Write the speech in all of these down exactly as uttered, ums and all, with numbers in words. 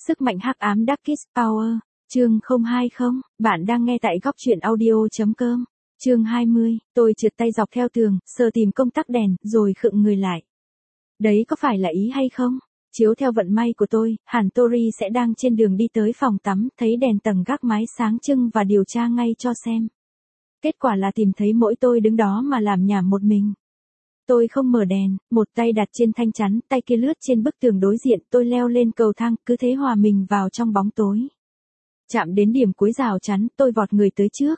Sức mạnh hắc ám Darkest Power, chương không hai không, bạn đang nghe tại góc truyện audio.com. Chương hai mươi, tôi trượt tay dọc theo tường, sờ tìm công tắc đèn, rồi khựng người lại. Đấy có phải là ý hay không? Chiếu theo vận may của tôi, hẳn Tori sẽ đang trên đường đi tới phòng tắm, thấy đèn tầng gác mái sáng trưng và điều tra ngay cho xem. Kết quả là tìm thấy mỗi tôi đứng đó mà làm nhảm một mình. Tôi không mở đèn, một tay đặt trên thanh chắn, tay kia lướt trên bức tường đối diện, tôi leo lên cầu thang, cứ thế hòa mình vào trong bóng tối. Chạm đến điểm cuối rào chắn, tôi vọt người tới trước.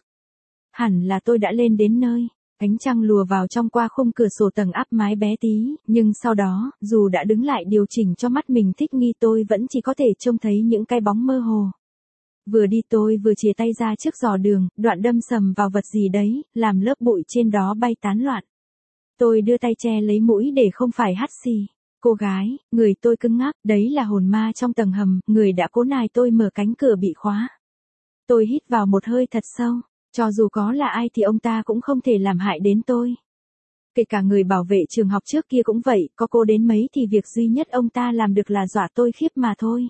Hẳn là tôi đã lên đến nơi. Ánh trăng lùa vào trong qua khung cửa sổ tầng áp mái bé tí, nhưng sau đó, dù đã đứng lại điều chỉnh cho mắt mình thích nghi, tôi vẫn chỉ có thể trông thấy những cái bóng mơ hồ. Vừa đi tôi vừa chìa tay ra trước giò đường, đoạn đâm sầm vào vật gì đấy, làm lớp bụi trên đó bay tán loạn. Tôi đưa tay che lấy mũi để không phải hắt xì. Cô gái, người tôi cứng ngắc, đấy là hồn ma trong tầng hầm, người đã cố nài tôi mở cánh cửa bị khóa. Tôi hít vào một hơi thật sâu, cho dù có là ai thì ông ta cũng không thể làm hại đến tôi. Kể cả người bảo vệ trường học trước kia cũng vậy, có cô đến mấy thì việc duy nhất ông ta làm được là dọa tôi khiếp mà thôi.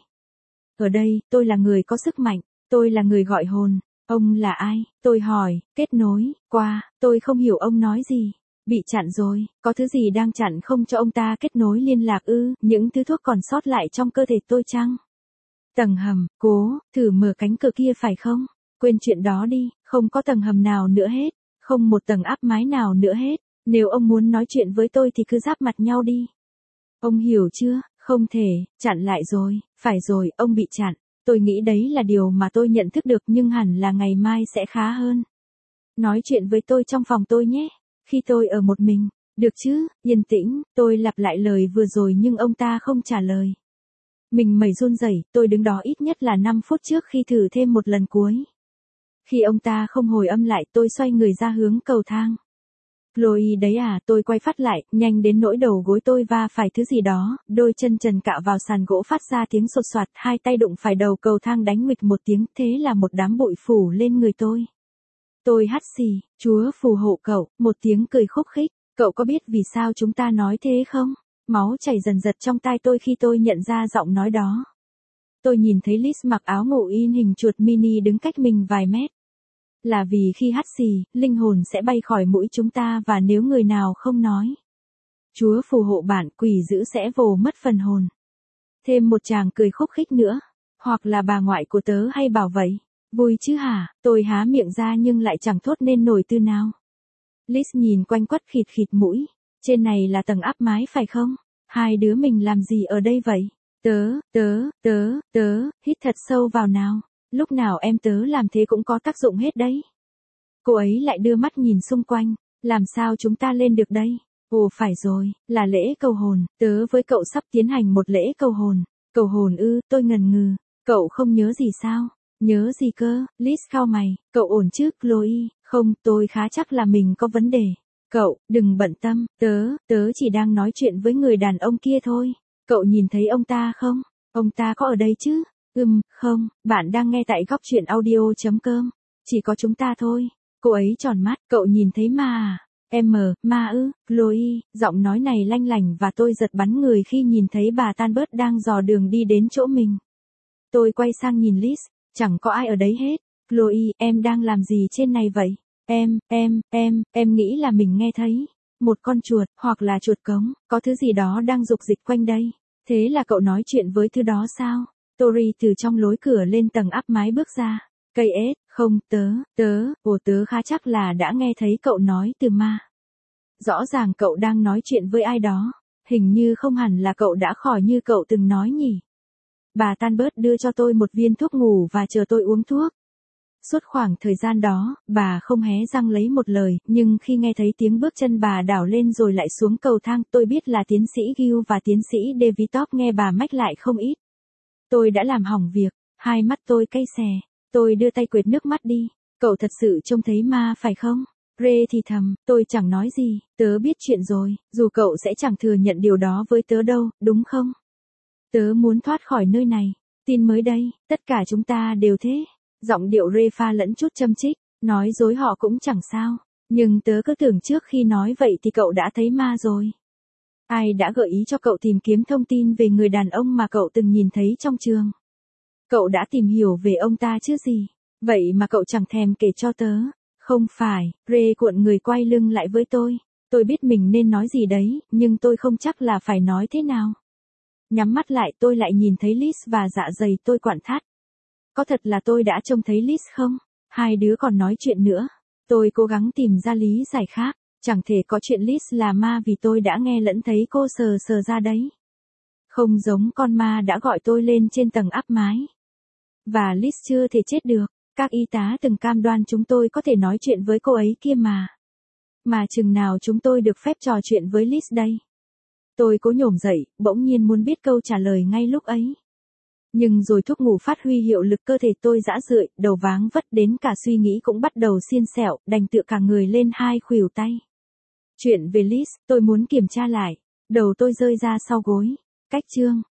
Ở đây, tôi là người có sức mạnh, tôi là người gọi hồn. Ông là ai? Tôi hỏi, kết nối, qua, tôi không hiểu ông nói gì. Bị chặn rồi, có thứ gì đang chặn không cho ông ta kết nối liên lạc ư, những thứ thuốc còn sót lại trong cơ thể tôi chăng? Tầng hầm, cố, thử mở cánh cửa kia phải không? Quên chuyện đó đi, không có tầng hầm nào nữa hết, không một tầng áp mái nào nữa hết, nếu ông muốn nói chuyện với tôi thì cứ giáp mặt nhau đi. Ông hiểu chưa, không thể, chặn lại rồi, phải rồi, ông bị chặn, tôi nghĩ đấy là điều mà tôi nhận thức được nhưng hẳn là ngày mai sẽ khá hơn. Nói chuyện với tôi trong phòng tôi nhé. Khi tôi ở một mình, được chứ, yên tĩnh, tôi lặp lại lời vừa rồi nhưng ông ta không trả lời. Mình mẩy run rẩy, tôi đứng đó ít nhất là năm phút trước khi thử thêm một lần cuối. Khi ông ta không hồi âm lại, tôi xoay người ra hướng cầu thang. Chloe đấy à, tôi quay phát lại, nhanh đến nỗi đầu gối tôi va phải thứ gì đó, đôi chân trần cạo vào sàn gỗ phát ra tiếng sột soạt, hai tay đụng phải đầu cầu thang đánh nguịch một tiếng, thế là một đám bụi phủ lên người tôi. Tôi hắt xì, Chúa phù hộ cậu, một tiếng cười khúc khích, cậu có biết vì sao chúng ta nói thế không? Máu chảy dần dật trong tai tôi khi tôi nhận ra giọng nói đó. Tôi nhìn thấy Liz mặc áo ngủ in hình chuột mini đứng cách mình vài mét. Là vì khi hắt xì, linh hồn sẽ bay khỏi mũi chúng ta và nếu người nào không nói. Chúa phù hộ bạn, quỷ dữ sẽ vồ mất phần hồn. Thêm một tràng cười khúc khích nữa, hoặc là bà ngoại của tớ hay bảo vậy. Vui chứ hả, tôi há miệng ra nhưng lại chẳng thốt nên nổi từ nào. Liz nhìn quanh quất khịt khịt mũi, trên này là tầng áp mái phải không? Hai đứa mình làm gì ở đây vậy? Tớ, tớ, tớ, tớ, hít thật sâu vào nào, lúc nào em tớ làm thế cũng có tác dụng hết đấy. Cô ấy lại đưa mắt nhìn xung quanh, làm sao chúng ta lên được đây? Ồ phải rồi, là lễ cầu hồn, tớ với cậu sắp tiến hành một lễ cầu hồn. Cầu hồn ư, tôi ngần ngừ, cậu không nhớ gì sao? Nhớ gì cơ, Liz khao mày, cậu ổn chứ, Chloe, không, tôi khá chắc là mình có vấn đề. Cậu, đừng bận tâm, tớ, tớ chỉ đang nói chuyện với người đàn ông kia thôi. Cậu nhìn thấy ông ta không? Ông ta có ở đây chứ? Ừm, không, bạn đang nghe tại góc truyện audio.com. Chỉ có chúng ta thôi. Cô ấy tròn mắt, cậu nhìn thấy ma à? Em mờ, ma ư, Chloe, giọng nói này lanh lảnh và tôi giật bắn người khi nhìn thấy bà Tanbert đang dò đường đi đến chỗ mình. Tôi quay sang nhìn Liz. Chẳng có ai ở đấy hết. Chloe, em đang làm gì trên này vậy? Em, em, em, em nghĩ là mình nghe thấy. Một con chuột, hoặc là chuột cống, có thứ gì đó đang rục dịch quanh đây. Thế là cậu nói chuyện với thứ đó sao? Tori từ trong lối cửa lên tầng áp mái bước ra. Cây ếch, không, tớ, tớ, ồ tớ khá chắc là đã nghe thấy cậu nói từ ma. Rõ ràng cậu đang nói chuyện với ai đó. Hình như không hẳn là cậu đã khỏi như cậu từng nói nhỉ. Bà Tanbert đưa cho tôi một viên thuốc ngủ và chờ tôi uống thuốc. Suốt khoảng thời gian đó, bà không hé răng lấy một lời, nhưng khi nghe thấy tiếng bước chân bà đảo lên rồi lại xuống cầu thang, tôi biết là tiến sĩ Gill và tiến sĩ Davidov nghe bà mách lại không ít. Tôi đã làm hỏng việc, hai mắt tôi cay xè, tôi đưa tay quệt nước mắt đi. Cậu thật sự trông thấy ma phải không? Ray thì thầm, tôi chẳng nói gì, tớ biết chuyện rồi, dù cậu sẽ chẳng thừa nhận điều đó với tớ đâu, đúng không? Tớ muốn thoát khỏi nơi này. Tin mới đây, tất cả chúng ta đều thế. Giọng điệu Ray pha lẫn chút châm chích, nói dối họ cũng chẳng sao. Nhưng tớ cứ tưởng trước khi nói vậy thì cậu đã thấy ma rồi. Ai đã gợi ý cho cậu tìm kiếm thông tin về người đàn ông mà cậu từng nhìn thấy trong trường? Cậu đã tìm hiểu về ông ta chứ gì? Vậy mà cậu chẳng thèm kể cho tớ. Không phải, Ray cuộn người quay lưng lại với tôi. Tôi biết mình nên nói gì đấy, nhưng tôi không chắc là phải nói thế nào. Nhắm mắt lại tôi lại nhìn thấy Liz và dạ dày tôi quặn thắt. Có thật là tôi đã trông thấy Liz không? Hai đứa còn nói chuyện nữa. Tôi cố gắng tìm ra lý giải khác. Chẳng thể có chuyện Liz là ma vì tôi đã nghe lẫn thấy cô sờ sờ ra đấy. Không giống con ma đã gọi tôi lên trên tầng áp mái. Và Liz chưa thể chết được. Các y tá từng cam đoan chúng tôi có thể nói chuyện với cô ấy kia mà. Mà chừng nào chúng tôi được phép trò chuyện với Liz đây? Tôi cố nhổm dậy, bỗng nhiên muốn biết câu trả lời ngay lúc ấy. Nhưng rồi thuốc ngủ phát huy hiệu lực, cơ thể tôi rã rượi, đầu váng vất, đến cả suy nghĩ cũng bắt đầu xiên xẹo, đành tựa cả người lên hai khuỷu tay. Chuyện về Liz, tôi muốn kiểm tra lại. Đầu tôi rơi ra sau gối. Cách chương.